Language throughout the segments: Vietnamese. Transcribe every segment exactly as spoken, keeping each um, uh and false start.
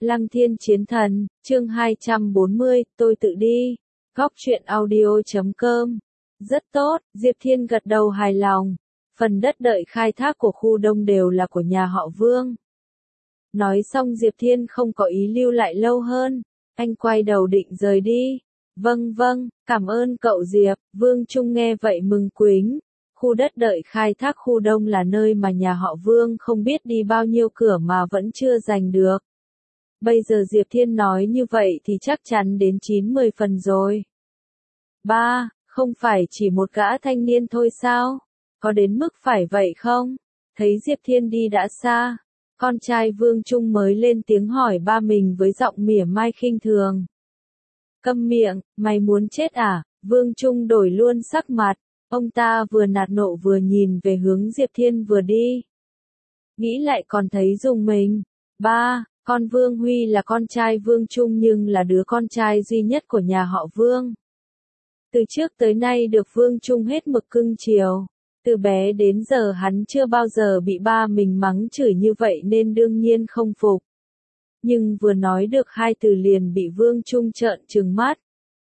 Lăng Thiên Chiến Thần, chương hai trăm bốn mươi, tôi tự đi. Góc truyện audio chấm com. Rất tốt, Diệp Thiên gật đầu hài lòng. Phần đất đợi khai thác của khu đông đều là của nhà họ Vương. Nói xong Diệp Thiên không có ý lưu lại lâu hơn. Anh quay đầu định rời đi. Vâng vâng, cảm ơn cậu Diệp. Vương Trung nghe vậy mừng quính. Khu đất đợi khai thác khu đông là nơi mà nhà họ Vương không biết đi bao nhiêu cửa mà vẫn chưa giành được. Bây giờ Diệp Thiên nói như vậy thì chắc chắn đến chín mươi phần rồi. Ba, không phải chỉ một gã thanh niên thôi sao? Có đến mức phải vậy không? Thấy Diệp Thiên đi đã xa, con trai Vương Trung mới lên tiếng hỏi ba mình với giọng mỉa mai khinh thường. Câm miệng, mày muốn chết à? Vương Trung đổi luôn sắc mặt, ông ta vừa nạt nộ vừa nhìn về hướng Diệp Thiên vừa đi. Nghĩ lại còn thấy rùng mình. Ba, con Vương Huy là con trai Vương Trung nhưng là đứa con trai duy nhất của nhà họ Vương. Từ trước tới nay được Vương Trung hết mực cưng chiều. Từ bé đến giờ hắn chưa bao giờ bị ba mình mắng chửi như vậy nên đương nhiên không phục. Nhưng vừa nói được hai từ liền bị Vương Trung trợn trừng mắt.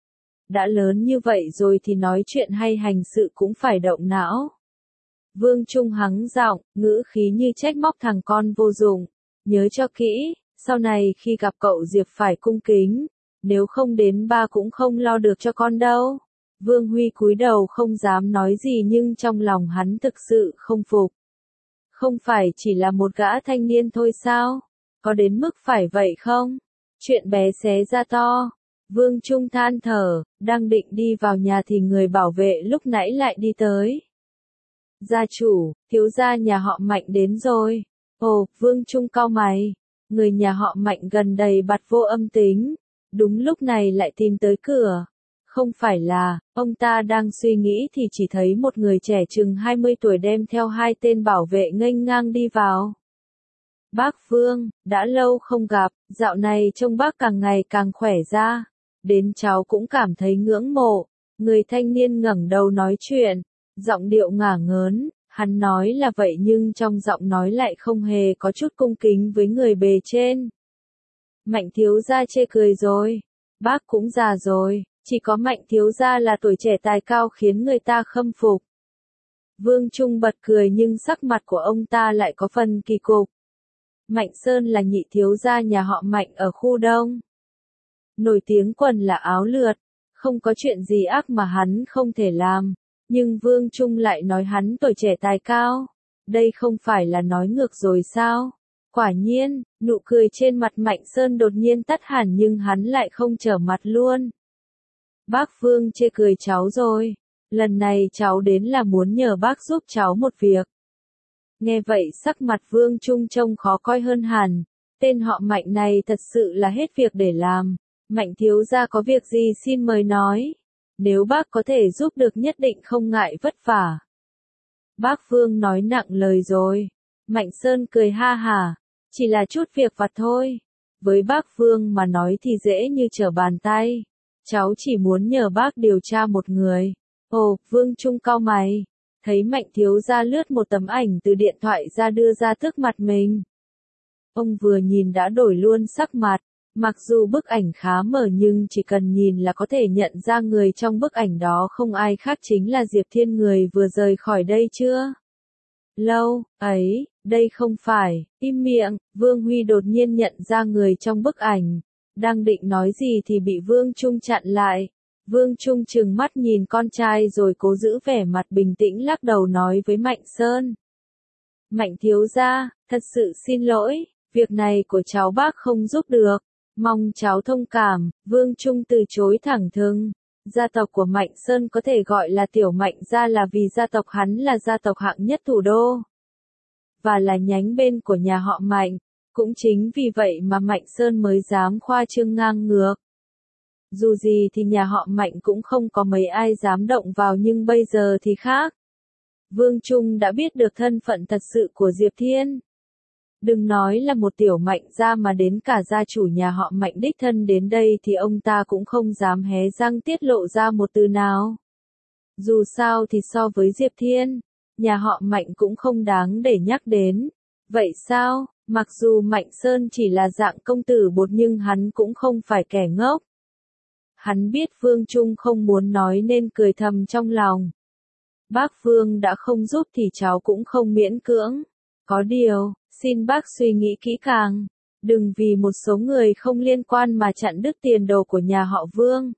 Đã lớn như vậy rồi thì nói chuyện hay hành sự cũng phải động não. Vương Trung hắng giọng, ngữ khí như trách móc thằng con vô dụng. Nhớ cho kỹ, sau này khi gặp cậu Diệp phải cung kính, nếu không đến ba cũng không lo được cho con đâu. Vương Huy cúi đầu không dám nói gì nhưng trong lòng hắn thực sự không phục. Không phải chỉ là một gã thanh niên thôi sao? Có đến mức phải vậy không? Chuyện bé xé ra to. Vương Trung than thở, đang định đi vào nhà thì người bảo vệ lúc nãy lại đi tới. Gia chủ, thiếu gia nhà họ Mạnh đến rồi. Ồ, Vương Trung cau mày. Người nhà họ Mạnh gần đây bặt vô âm tính. Đúng lúc này lại tìm tới cửa. Không phải là, ông ta đang suy nghĩ thì chỉ thấy một người trẻ chừng hai mươi tuổi đem theo hai tên bảo vệ nghênh ngang đi vào. Bác Vương, đã lâu không gặp, dạo này trông bác càng ngày càng khỏe ra. Đến cháu cũng cảm thấy ngưỡng mộ. Người thanh niên ngẩng đầu nói chuyện, giọng điệu ngả ngớn, hắn nói là vậy nhưng trong giọng nói lại không hề có chút cung kính với người bề trên. Mạnh thiếu gia chê cười rồi, bác cũng già rồi. Chỉ có Mạnh thiếu gia là tuổi trẻ tài cao khiến người ta khâm phục. Vương Trung bật cười nhưng sắc mặt của ông ta lại có phần kỳ cục. Mạnh Sơn là nhị thiếu gia nhà họ Mạnh ở khu đông. Nổi tiếng quần là áo lượt, không có chuyện gì ác mà hắn không thể làm. Nhưng Vương Trung lại nói hắn tuổi trẻ tài cao. Đây không phải là nói ngược rồi sao? Quả nhiên, nụ cười trên mặt Mạnh Sơn đột nhiên tắt hẳn nhưng hắn lại không trở mặt luôn. Bác Vương chê cười cháu rồi. Lần này cháu đến là muốn nhờ bác giúp cháu một việc. Nghe vậy sắc mặt Vương Trung trông khó coi hơn hẳn. Tên họ Mạnh này thật sự là hết việc để làm. Mạnh thiếu gia có việc gì xin mời nói. Nếu bác có thể giúp được nhất định không ngại vất vả. Bác Vương nói nặng lời rồi. Mạnh Sơn cười ha hả. Chỉ là chút việc vặt thôi. Với bác Vương mà nói thì dễ như trở bàn tay. Cháu chỉ muốn nhờ bác điều tra một người. Ồ, Vương Trung cau mày. Thấy Mạnh thiếu gia lướt một tấm ảnh từ điện thoại ra đưa ra trước mặt mình. Ông vừa nhìn đã đổi luôn sắc mặt. Mặc dù bức ảnh khá mờ nhưng chỉ cần nhìn là có thể nhận ra người trong bức ảnh đó không ai khác chính là Diệp Thiên người vừa rời khỏi đây chưa? Lâu, ấy, đây không phải, im miệng, Vương Huy đột nhiên nhận ra người trong bức ảnh. Đang định nói gì thì bị Vương Trung chặn lại. Vương Trung trừng mắt nhìn con trai rồi cố giữ vẻ mặt bình tĩnh lắc đầu nói với Mạnh Sơn. Mạnh thiếu gia, thật sự xin lỗi, việc này của cháu bác không giúp được. Mong cháu thông cảm, Vương Trung từ chối thẳng thừng. Gia tộc của Mạnh Sơn có thể gọi là tiểu Mạnh gia là vì gia tộc hắn là gia tộc hạng nhất thủ đô. Và là nhánh bên của nhà họ Mạnh. Cũng chính vì vậy mà Mạnh Sơn mới dám khoa trương ngang ngược. Dù gì thì nhà họ Mạnh cũng không có mấy ai dám động vào nhưng bây giờ thì khác. Vương Trung đã biết được thân phận thật sự của Diệp Thiên. Đừng nói là một tiểu Mạnh gia mà đến cả gia chủ nhà họ Mạnh đích thân đến đây thì ông ta cũng không dám hé răng tiết lộ ra một từ nào. Dù sao thì so với Diệp Thiên, nhà họ Mạnh cũng không đáng để nhắc đến. Vậy sao? Mặc dù Mạnh Sơn chỉ là dạng công tử bột nhưng hắn cũng không phải kẻ ngốc. Hắn biết Vương Trung không muốn nói nên cười thầm trong lòng. Bác Vương đã không giúp thì cháu cũng không miễn cưỡng. Có điều, xin bác suy nghĩ kỹ càng. Đừng vì một số người không liên quan mà chặn đứt tiền đồ của nhà họ Vương.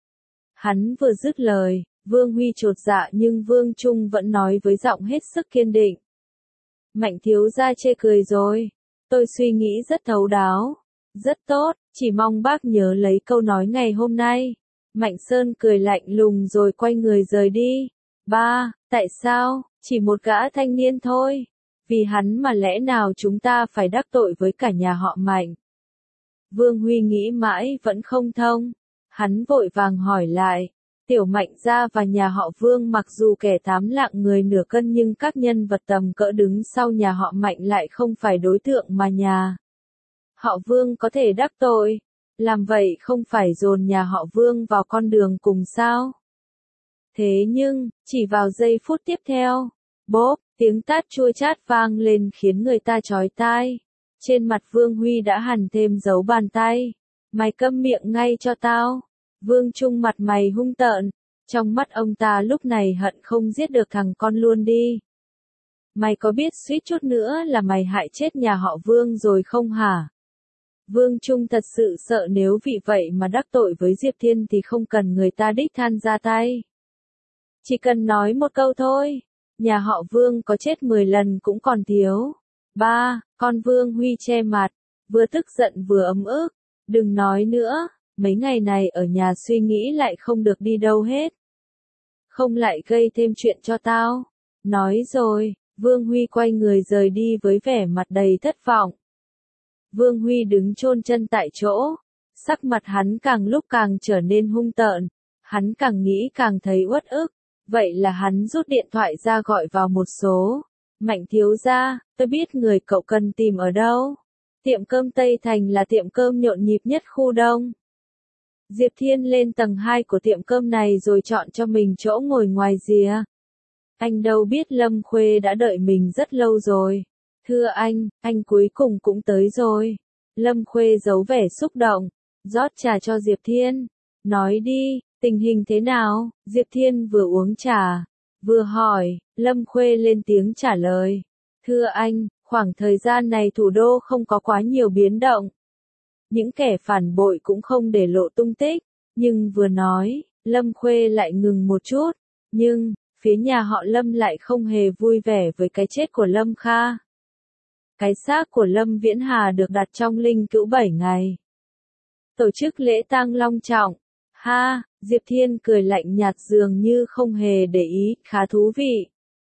Hắn vừa dứt lời, Vương Huy chột dạ nhưng Vương Trung vẫn nói với giọng hết sức kiên định. Mạnh thiếu gia chê cười rồi. Tôi suy nghĩ rất thấu đáo. Rất tốt, chỉ mong bác nhớ lấy câu nói ngày hôm nay. Mạnh Sơn cười lạnh lùng rồi quay người rời đi. Ba, tại sao, chỉ một gã thanh niên thôi. Vì hắn mà lẽ nào chúng ta phải đắc tội với cả nhà họ Mạnh. Vương Huy nghĩ mãi vẫn không thông. Hắn vội vàng hỏi lại. Tiểu Mạnh gia và nhà họ Vương mặc dù kẻ tám lạng người nửa cân nhưng các nhân vật tầm cỡ đứng sau nhà họ Mạnh lại không phải đối tượng mà nhà họ Vương có thể đắc tội. Làm vậy không phải dồn nhà họ Vương vào con đường cùng sao? Thế nhưng, chỉ vào giây phút tiếp theo, bốp, tiếng tát chua chát vang lên khiến người ta chói tai. Trên mặt Vương Huy đã hằn thêm dấu bàn tay. Mày câm miệng ngay cho tao. Vương Trung mặt mày hung tợn. Trong mắt ông ta lúc này hận không giết được thằng con luôn đi. Mày có biết suýt chút nữa là mày hại chết nhà họ Vương rồi không hả? Vương Trung thật sự sợ nếu vì vậy mà đắc tội với Diệp Thiên thì không cần người ta đích thân ra tay. Chỉ cần nói một câu thôi, nhà họ Vương có chết mười lần cũng còn thiếu. Ba, con Vương Huy che mặt, vừa tức giận vừa ấm ức. Đừng nói nữa, mấy ngày này ở nhà suy nghĩ lại không được đi đâu hết. Không lại gây thêm chuyện cho tao. Nói rồi, Vương Huy quay người rời đi với vẻ mặt đầy thất vọng. Vương Huy đứng chôn chân tại chỗ, sắc mặt hắn càng lúc càng trở nên hung tợn, hắn càng nghĩ càng thấy uất ức, vậy là hắn rút điện thoại ra gọi vào một số. Mạnh thiếu gia, tôi biết người cậu cần tìm ở đâu. Tiệm cơm Tây Thành là tiệm cơm nhộn nhịp nhất khu Đông. Diệp Thiên lên tầng hai của tiệm cơm này rồi chọn cho mình chỗ ngồi ngoài rìa. Anh đâu biết Lâm Khuê đã đợi mình rất lâu rồi. Thưa anh, anh cuối cùng cũng tới rồi. Lâm Khuê giấu vẻ xúc động, rót trà cho Diệp Thiên. Nói đi, tình hình thế nào? Diệp Thiên vừa uống trà, vừa hỏi, Lâm Khuê lên tiếng trả lời. Thưa anh, khoảng thời gian này thủ đô không có quá nhiều biến động. Những kẻ phản bội cũng không để lộ tung tích, nhưng vừa nói, Lâm Khuê lại ngừng một chút. Nhưng, phía nhà họ Lâm lại không hề vui vẻ với cái chết của Lâm Kha. Cái xác của Lâm Viễn Hà được đặt trong linh cữu bảy ngày. Tổ chức lễ tang long trọng. Ha, Diệp Thiên cười lạnh nhạt dường như không hề để ý, khá thú vị.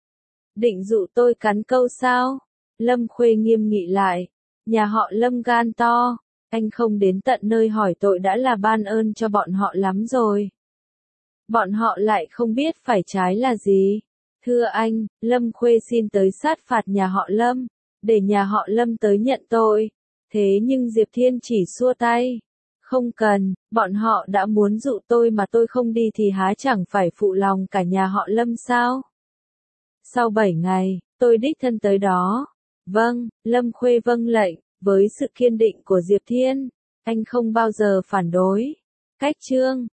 Định dụ tôi cắn câu sao? Lâm Khuê nghiêm nghị lại. Nhà họ Lâm gan to, anh không đến tận nơi hỏi tội đã là ban ơn cho bọn họ lắm rồi. Bọn họ lại không biết phải trái là gì. Thưa anh, Lâm Khuê xin tới sát phạt nhà họ Lâm, để nhà họ Lâm tới nhận tội. Thế nhưng Diệp Thiên chỉ xua tay. Không cần, bọn họ đã muốn dụ tôi mà tôi không đi thì há chẳng phải phụ lòng cả nhà họ Lâm sao? Sau bảy ngày, tôi đích thân tới đó. Vâng, Lâm Khuê vâng lệnh, với sự kiên định của Diệp Thiên, anh không bao giờ phản đối. Cách chương